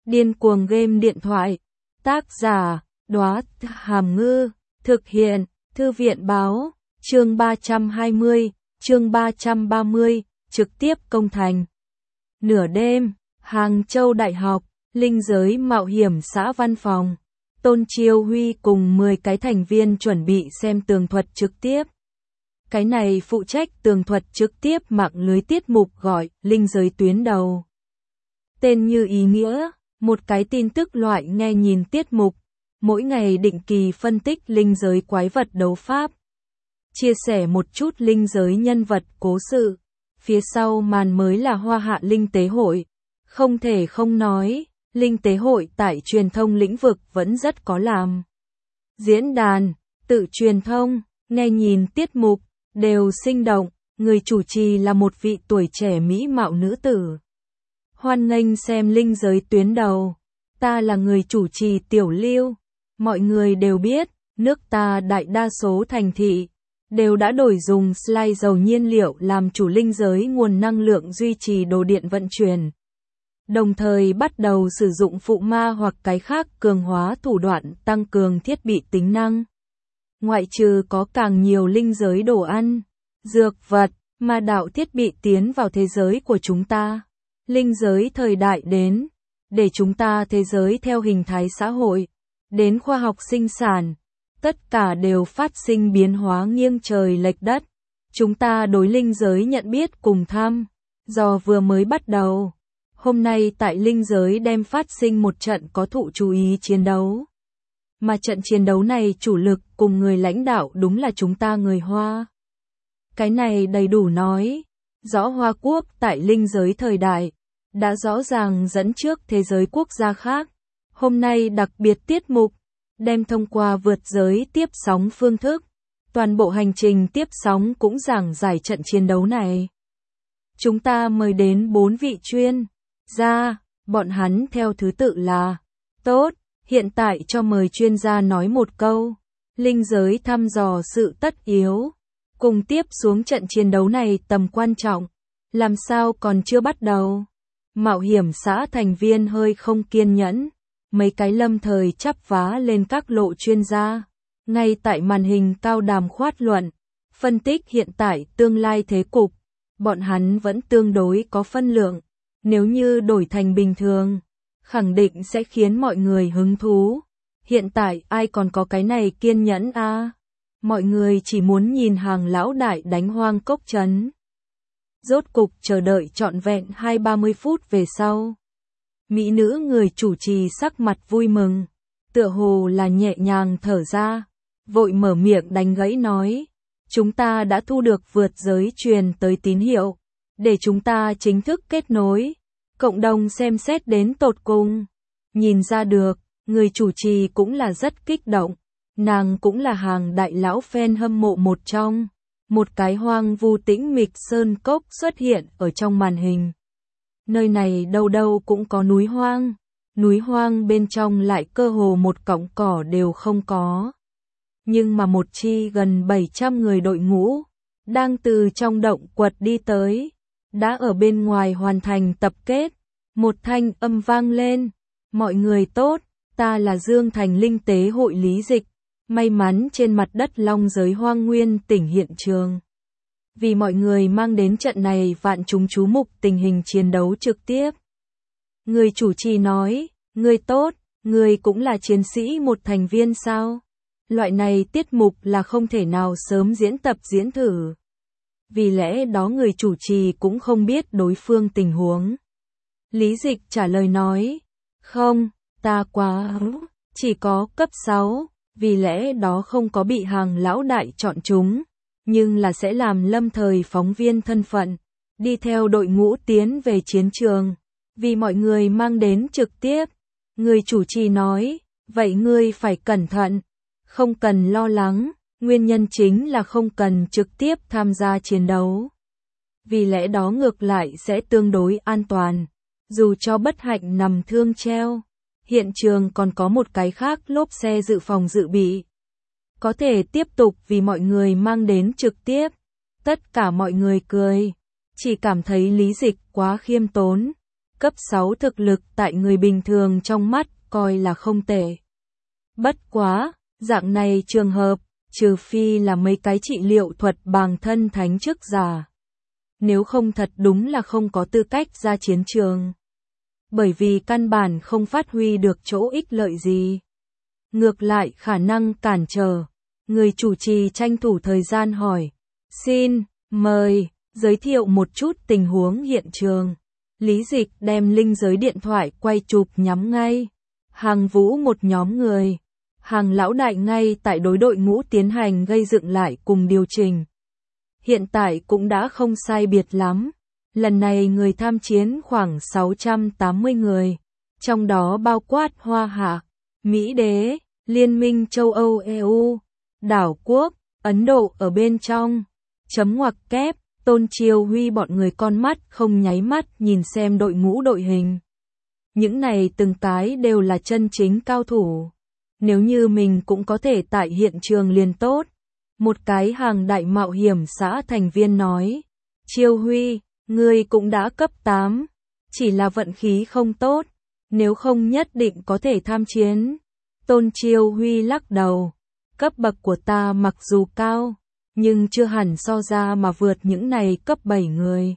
Điên cuồng game điện thoại. Tác giả, Đóa Hàm Ngư. Thực hiện, Thư viện báo. Chương 320, chương 330, trực tiếp công thành. Nửa đêm, Hàng Châu Đại học, linh giới mạo hiểm xã văn phòng. Tôn Chiêu Huy cùng 10 cái thành viên chuẩn bị xem tường thuật trực tiếp. Cái này phụ trách tường thuật trực tiếp mạng lưới tiết mục gọi linh giới tuyến đầu. Tên như ý nghĩa, một cái tin tức loại nghe nhìn tiết mục, mỗi ngày định kỳ phân tích linh giới quái vật đấu pháp. Chia sẻ một chút linh giới nhân vật cố sự, phía sau màn mới là Hoa Hạ Linh Tế Hội. Không thể không nói, Linh Tế Hội tại truyền thông lĩnh vực vẫn rất có làm. Diễn đàn, tự truyền thông, nghe nhìn tiết mục, đều sinh động, người chủ trì là một vị tuổi trẻ mỹ mạo nữ tử. Hoan nghênh xem linh giới tuyến đầu, ta là người chủ trì Tiểu Lưu. Mọi người đều biết, nước ta đại đa số thành thị đều đã đổi dùng slide dầu nhiên liệu làm chủ linh giới nguồn năng lượng duy trì đồ điện vận chuyển. Đồng thời bắt đầu sử dụng phụ ma hoặc cái khác cường hóa thủ đoạn tăng cường thiết bị tính năng. Ngoại trừ có càng nhiều linh giới đồ ăn, dược vật, ma đạo thiết bị tiến vào thế giới của chúng ta. Linh giới thời đại đến, để chúng ta thế giới theo hình thái xã hội, đến khoa học sinh sản, tất cả đều phát sinh biến hóa nghiêng trời lệch đất. Chúng ta đối linh giới nhận biết cùng thăm, do vừa mới bắt đầu. Hôm nay tại linh giới đem phát sinh một trận có thụ chú ý chiến đấu. Mà trận chiến đấu này chủ lực cùng người lãnh đạo đúng là chúng ta người Hoa. Cái này đầy đủ nói, rõ Hoa Quốc tại linh giới thời đại, đã rõ ràng dẫn trước thế giới quốc gia khác. Hôm nay đặc biệt tiết mục, đem thông qua vượt giới tiếp sóng phương thức. Toàn bộ hành trình tiếp sóng cũng giảng giải trận chiến đấu này. Chúng ta mời đến 4 vị chuyên gia, bọn hắn theo thứ tự là: tốt, hiện tại cho mời chuyên gia nói một câu. Linh giới thăm dò sự tất yếu. Cùng tiếp xuống trận chiến đấu này tầm quan trọng. Làm sao còn chưa bắt đầu? Mạo hiểm xã thành viên hơi không kiên nhẫn. Mấy cái lâm thời chắp vá lên các lộ chuyên gia. Ngay tại màn hình cao đàm khoát luận. Phân tích hiện tại tương lai thế cục. Bọn hắn vẫn tương đối có phân lượng. Nếu như đổi thành bình thường, khẳng định sẽ khiến mọi người hứng thú. Hiện tại ai còn có cái này kiên nhẫn a? Mọi người chỉ muốn nhìn Hàng lão đại đánh hoang cốc trấn. Rốt cục chờ đợi trọn vẹn 20-30 phút về sau. Mỹ nữ người chủ trì sắc mặt vui mừng, tựa hồ là nhẹ nhàng thở ra, vội mở miệng đánh gãy nói: chúng ta đã thu được vượt giới truyền tới tín hiệu, để chúng ta chính thức kết nối. Cộng đồng xem xét đến tột cùng. Nhìn ra được, người chủ trì cũng là rất kích động. Nàng cũng là Hàng đại lão fan hâm mộ một trong. Một cái hoang vu tĩnh mịch sơn cốc xuất hiện ở trong màn hình. Nơi này đâu đâu cũng có núi hoang. Núi hoang bên trong lại cơ hồ một cọng cỏ đều không có. Nhưng mà một chi gần 700 người đội ngũ, đang từ trong động quật đi tới, đã ở bên ngoài hoàn thành tập kết. Một thanh âm vang lên: mọi người tốt, ta là Dương Thành Linh Tế Hội Lý Dịch, may mắn trên mặt đất long giới hoang nguyên tỉnh hiện trường. Vì mọi người mang đến trận này vạn chúng chú mục tình hình chiến đấu trực tiếp. Người chủ trì nói: người tốt, người cũng là chiến sĩ một thành viên sao? Loại này tiết mục là không thể nào sớm diễn tập diễn thử. Vì lẽ đó người chủ trì cũng không biết đối phương tình huống. Lý Dịch trả lời nói: không, ta quá chỉ có cấp 6, vì lẽ đó không có bị Hàng lão đại chọn chúng, nhưng là sẽ làm lâm thời phóng viên thân phận, đi theo đội ngũ tiến về chiến trường, vì mọi người mang đến trực tiếp. Người chủ trì nói: vậy ngươi phải cẩn thận, không cần lo lắng, nguyên nhân chính là không cần trực tiếp tham gia chiến đấu. Vì lẽ đó ngược lại sẽ tương đối an toàn. Dù cho bất hạnh nằm thương treo, hiện trường còn có một cái khác lốp xe dự phòng dự bị. Có thể tiếp tục vì mọi người mang đến trực tiếp. Tất cả mọi người cười, chỉ cảm thấy Lý Dịch quá khiêm tốn. Cấp 6 thực lực tại người bình thường trong mắt coi là không tệ. Bất quá, dạng này trường hợp, trừ phi là mấy cái trị liệu thuật bằng thân thánh chức giả. Nếu không thật đúng là không có tư cách ra chiến trường. Bởi vì căn bản không phát huy được chỗ ích lợi gì. Ngược lại khả năng cản trở. Người chủ trì tranh thủ thời gian hỏi. Xin, mời, giới thiệu một chút tình huống hiện trường. Lý Dịch đem linh giới điện thoại quay chụp nhắm ngay. Hàng Vũ một nhóm người. Hàng lão đại ngay tại đối đội ngũ tiến hành gây dựng lại cùng điều chỉnh. Hiện tại cũng đã không sai biệt lắm. Lần này người tham chiến khoảng 680 người. Trong đó bao quát Hoa Hạ, Mỹ Đế, Liên minh châu Âu EU, đảo quốc, Ấn Độ ở bên trong. Chấm ngoặc kép, Tôn Chiêu Huy bọn người con mắt không nháy mắt nhìn xem đội ngũ đội hình. Những này từng cái đều là chân chính cao thủ. Nếu như mình cũng có thể tại hiện trường liền tốt. Một cái hàng đại mạo hiểm xã thành viên nói. Chiêu Huy, ngươi cũng đã cấp 8. Chỉ là vận khí không tốt. Nếu không nhất định có thể tham chiến. Tôn Chiêu Huy lắc đầu. Cấp bậc của ta mặc dù cao. Nhưng chưa hẳn so ra mà vượt những này cấp 7 người.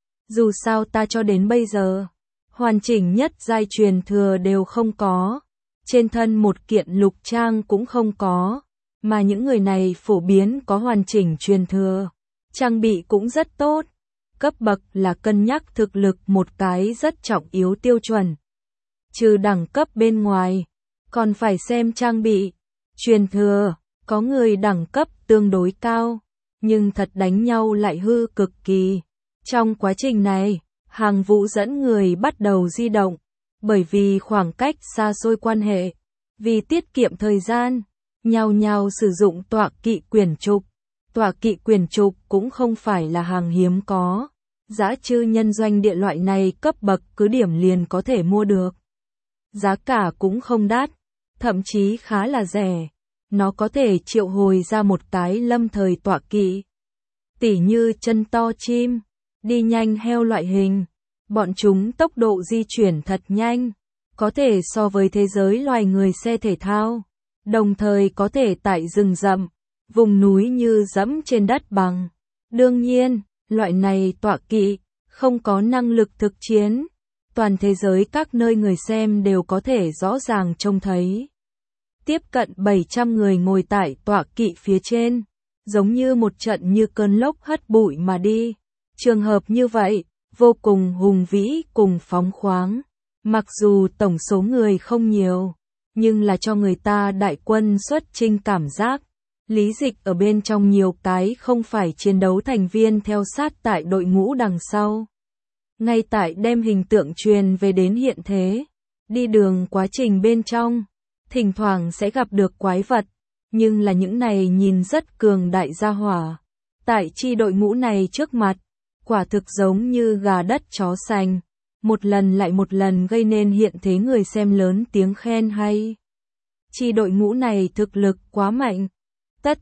Dù sao ta cho đến bây giờ. Hoàn chỉnh nhất giai truyền thừa đều không có. Trên thân một kiện lục trang cũng không có. Mà những người này phổ biến có hoàn chỉnh truyền thừa. Trang bị cũng rất tốt. Cấp bậc là cân nhắc thực lực một cái rất trọng yếu tiêu chuẩn. Trừ đẳng cấp bên ngoài. Còn phải xem trang bị. Truyền thừa. Có người đẳng cấp tương đối cao. Nhưng thật đánh nhau lại hư cực kỳ. Trong quá trình này. Hàng Vũ dẫn người bắt đầu di động. Bởi vì khoảng cách xa xôi quan hệ. Vì tiết kiệm thời gian. Nhao nhao sử dụng tọa kỵ quyển trục. Tọa kỵ quyển trục cũng không phải là hàng hiếm có. Giá chư nhân doanh địa loại này cấp bậc cứ điểm liền có thể mua được. Giá cả cũng không đắt. Thậm chí khá là rẻ. Nó có thể triệu hồi ra một cái lâm thời tọa kỵ. Tỉ như chân to chim. Đi nhanh heo loại hình. Bọn chúng tốc độ di chuyển thật nhanh. Có thể so với thế giới loài người xe thể thao. Đồng thời có thể tại rừng rậm, vùng núi như dẫm trên đất bằng. Đương nhiên, loại này tọa kỵ, không có năng lực thực chiến. Toàn thế giới các nơi người xem đều có thể rõ ràng trông thấy. Tiếp cận 700 người ngồi tại tọa kỵ phía trên. Giống như một trận như cơn lốc hất bụi mà đi. Trường hợp như vậy, vô cùng hùng vĩ cùng phóng khoáng. Mặc dù tổng số người không nhiều. Nhưng là cho người ta đại quân xuất chinh cảm giác. Lý Dịch ở bên trong nhiều cái không phải chiến đấu thành viên theo sát tại đội ngũ đằng sau. Ngay tại đem hình tượng truyền về đến hiện thế. Đi đường quá trình bên trong. Thỉnh thoảng sẽ gặp được quái vật. Nhưng là những này nhìn rất cường đại gia hỏa. Tại chi đội ngũ này trước mặt. Quả thực giống như gà đất chó sành. Một lần lại một lần gây nên hiện thế người xem lớn tiếng khen hay. Chi đội ngũ này thực lực quá mạnh. Tất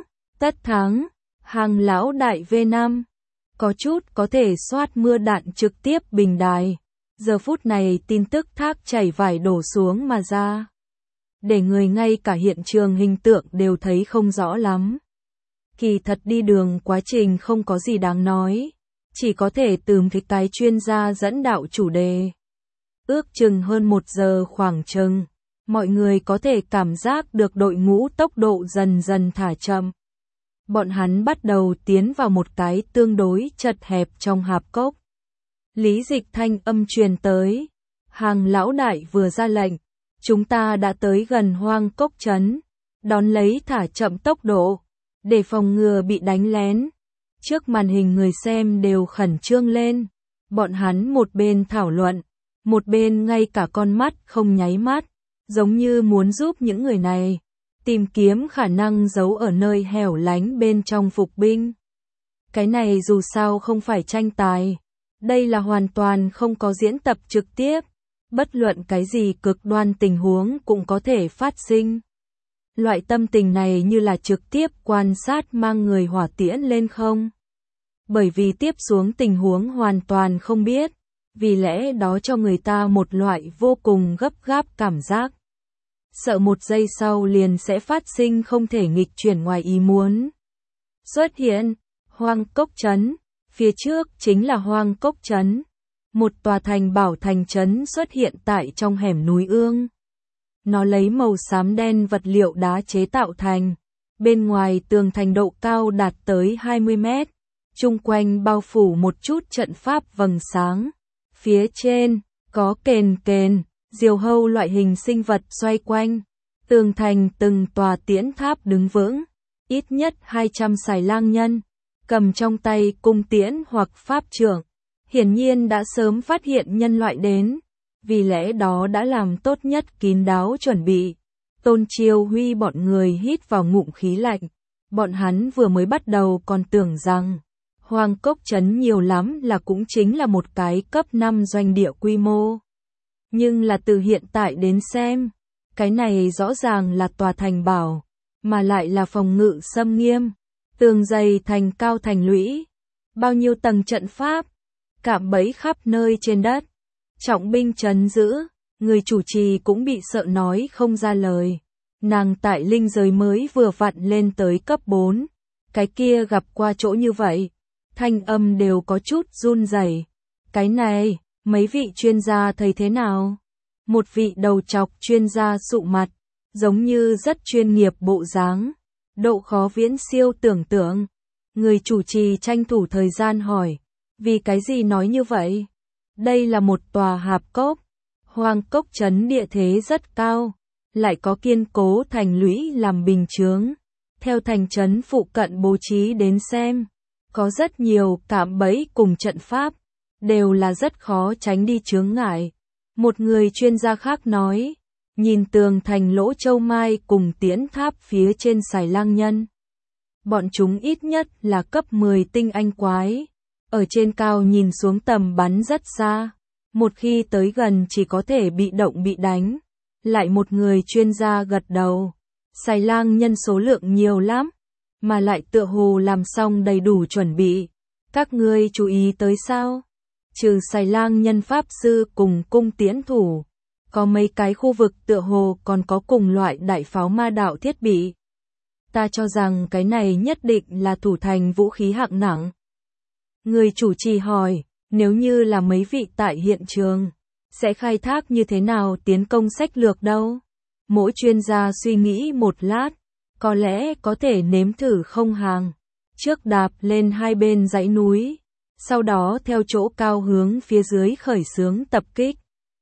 thắng, Hàng lão đại V5. Có chút có thể soát mưa đạn trực tiếp bình đài. Giờ phút này tin tức thác chảy vải đổ xuống mà ra. Để người ngay cả hiện trường hình tượng đều thấy không rõ lắm. Kỳ thật đi đường quá trình không có gì đáng nói. Chỉ có thể tìm cái chuyên gia dẫn đạo chủ đề. Ước chừng hơn 1 giờ khoảng chừng. Mọi người có thể cảm giác được đội ngũ tốc độ dần dần thả chậm. Bọn hắn bắt đầu tiến vào một cái tương đối chật hẹp trong hạp cốc. Lý Dịch thanh âm truyền tới. Hàng lão đại vừa ra lệnh. Chúng ta đã tới gần hoang cốc trấn. Đón lấy thả chậm tốc độ. Để phòng ngừa bị đánh lén. Trước màn hình người xem đều khẩn trương lên. Bọn hắn một bên thảo luận. Một bên ngay cả con mắt không nháy mắt. Giống như muốn giúp những người này. Tìm kiếm khả năng giấu ở nơi hẻo lánh bên trong phục binh. Cái này dù sao không phải tranh tài. Đây là hoàn toàn không có diễn tập trực tiếp. Bất luận cái gì cực đoan tình huống cũng có thể phát sinh. Loại tâm tình này như là trực tiếp quan sát mang người hỏa tiễn lên không. Bởi vì tiếp xuống tình huống hoàn toàn không biết. vì lẽ đó cho người ta một loại vô cùng gấp gáp cảm giác. Sợ một giây sau liền sẽ phát sinh không thể nghịch chuyển ngoài ý muốn. Xuất hiện, Hoang Cốc Trấn, phía trước chính là Hoang Cốc Trấn. Một tòa thành bảo thành trấn xuất hiện tại trong hẻm núi ương. Nó lấy màu xám đen vật liệu đá chế tạo thành. Bên ngoài tường thành độ cao đạt tới 20 mét. Chung quanh bao phủ một chút trận pháp vầng sáng. Phía trên, có kền, diều hâu loại hình sinh vật xoay quanh. Tường thành từng tòa tiễn tháp đứng vững. Ít nhất 200 xài lang nhân. Cầm trong tay cung tiễn hoặc pháp trượng. Hiển nhiên đã sớm phát hiện nhân loại đến. Vì lẽ đó đã làm tốt nhất kín đáo chuẩn bị. Tôn Chiêu Huy bọn người hít vào ngụm khí lạnh. Bọn hắn vừa mới bắt đầu còn tưởng rằng Hoang Cốc Trấn nhiều lắm là cũng chính là một cái cấp 5 doanh địa quy mô. Nhưng là từ hiện tại đến xem, cái này rõ ràng là tòa thành bảo, mà lại là phòng ngự xâm nghiêm, tường dày thành cao thành lũy, bao nhiêu tầng trận pháp, cạm bẫy khắp nơi trên đất, trọng binh trấn giữ, người chủ trì cũng bị sợ nói không ra lời. Nàng tại linh giới mới vừa vặn lên tới cấp 4, cái kia gặp qua chỗ như vậy, thanh âm đều có chút run rẩy. Cái này, mấy vị chuyên gia thấy thế nào? Một vị đầu trọc chuyên gia sụ mặt, giống như rất chuyên nghiệp bộ dáng, độ khó viễn siêu tưởng tượng. Người chủ trì tranh thủ thời gian hỏi, vì cái gì nói như vậy? Đây là một tòa hạp cốc, Hoang Cốc Trấn địa thế rất cao, lại có kiên cố thành lũy làm bình chướng. Theo thành trấn phụ cận bố trí đến xem, có rất nhiều cạm bẫy cùng trận pháp, đều là rất khó tránh đi chướng ngại. Một người chuyên gia khác nói, nhìn tường thành lỗ châu mai cùng tiễn tháp phía trên xài lang nhân. Bọn chúng ít nhất là cấp 10 tinh anh quái, ở trên cao nhìn xuống tầm bắn rất xa, một khi tới gần chỉ có thể bị động bị đánh. Lại một người chuyên gia gật đầu, xài lang nhân số lượng nhiều lắm, mà lại tựa hồ làm xong đầy đủ chuẩn bị. Các ngươi chú ý tới sao? Trừ xài lang nhân pháp sư cùng cung tiễn thủ, có mấy cái khu vực tựa hồ còn có cùng loại đại pháo ma đạo thiết bị. Ta cho rằng cái này nhất định là thủ thành vũ khí hạng nặng. Người chủ trì hỏi, nếu như là mấy vị tại hiện trường, sẽ khai thác như thế nào tiến công sách lược đâu? Mỗi chuyên gia suy nghĩ một lát, có lẽ có thể nếm thử không hàng. Trước đạp lên hai bên dãy núi, sau đó theo chỗ cao hướng phía dưới khởi xướng tập kích.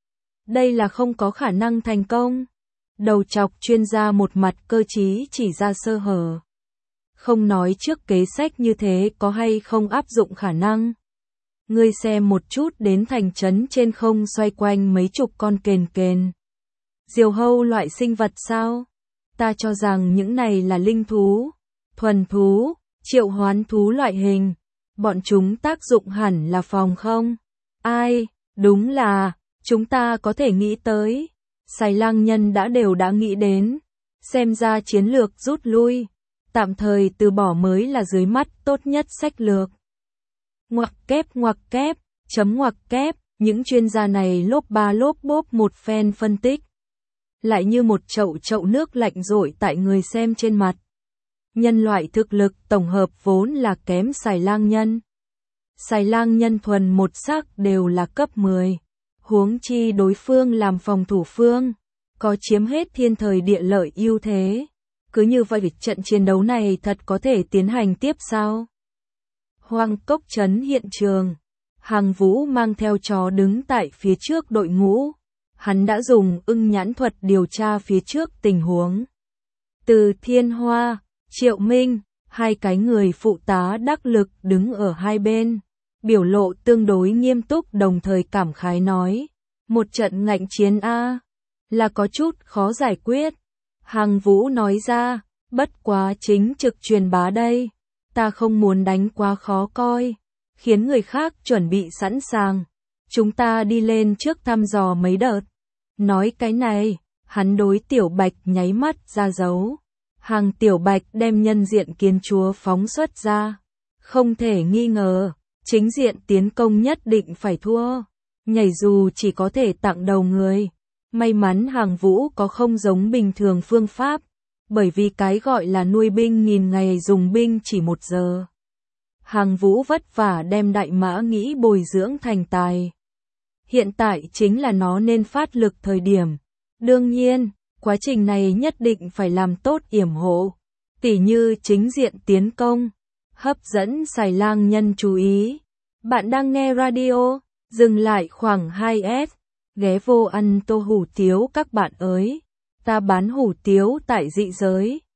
Đây là không có khả năng thành công. Đầu chọc chuyên gia một mặt cơ trí chỉ ra sơ hở. Không nói trước kế sách như thế có hay không áp dụng khả năng. Ngươi xem một chút đến thành trấn trên không xoay quanh mấy chục con kền. Diều hâu loại sinh vật sao? Ta cho rằng những này là linh thú, thuần thú, triệu hoán thú loại hình. Bọn chúng tác dụng hẳn là phòng không? Ai, đúng là, chúng ta có thể nghĩ tới. Xài lang nhân đã nghĩ đến. Xem ra chiến lược rút lui, tạm thời từ bỏ mới là dưới mắt tốt nhất sách lược. Ngoặc kép, chấm ngoặc kép, những chuyên gia này lốp ba lốp bốp một phen phân tích. Lại như một chậu nước lạnh rội tại người xem trên mặt. Nhân loại thực lực tổng hợp vốn là kém xài lang nhân. Xài lang nhân thuần một sắc đều là cấp 10. Huống chi đối phương làm phòng thủ phương, có chiếm hết thiên thời địa lợi ưu thế. Cứ như vậy trận chiến đấu này thật có thể tiến hành tiếp sao? Hoang Cốc Trấn hiện trường, Hàng Vũ mang theo chó đứng tại phía trước đội ngũ. Hắn đã dùng ưng nhãn thuật điều tra phía trước tình huống. Từ Thiên Hoa, Triệu Minh, hai cái người phụ tá đắc lực đứng ở hai bên, biểu lộ tương đối nghiêm túc đồng thời cảm khái nói, một trận ngạnh chiến a, là có chút khó giải quyết. Hàng Vũ nói ra, bất quá chính trực truyền bá đây, ta không muốn đánh quá khó coi, khiến người khác chuẩn bị sẵn sàng. Chúng ta đi lên trước thăm dò mấy đợt. Nói cái này, hắn đối Tiểu Bạch nháy mắt ra dấu. Hàng Tiểu Bạch đem nhân diện kiến chúa phóng xuất ra. Không thể nghi ngờ, chính diện tiến công nhất định phải thua. nhảy dù chỉ có thể tặng đầu người. May mắn Hàng Vũ có không giống bình thường phương pháp, bởi vì cái gọi là nuôi binh nghìn ngày dùng binh chỉ 1 giờ. Hàng Vũ vất vả đem đại mã nghĩ bồi dưỡng thành tài. Hiện tại chính là nó nên phát lực thời điểm. Đương nhiên, quá trình này nhất định phải làm tốt yểm hộ, tỉ như chính diện tiến công, hấp dẫn xài lang nhân chú ý. Bạn đang nghe radio, dừng lại khoảng 2S, ghé vô ăn tô hủ tiếu các bạn ơi. Ta bán hủ tiếu tại dị giới.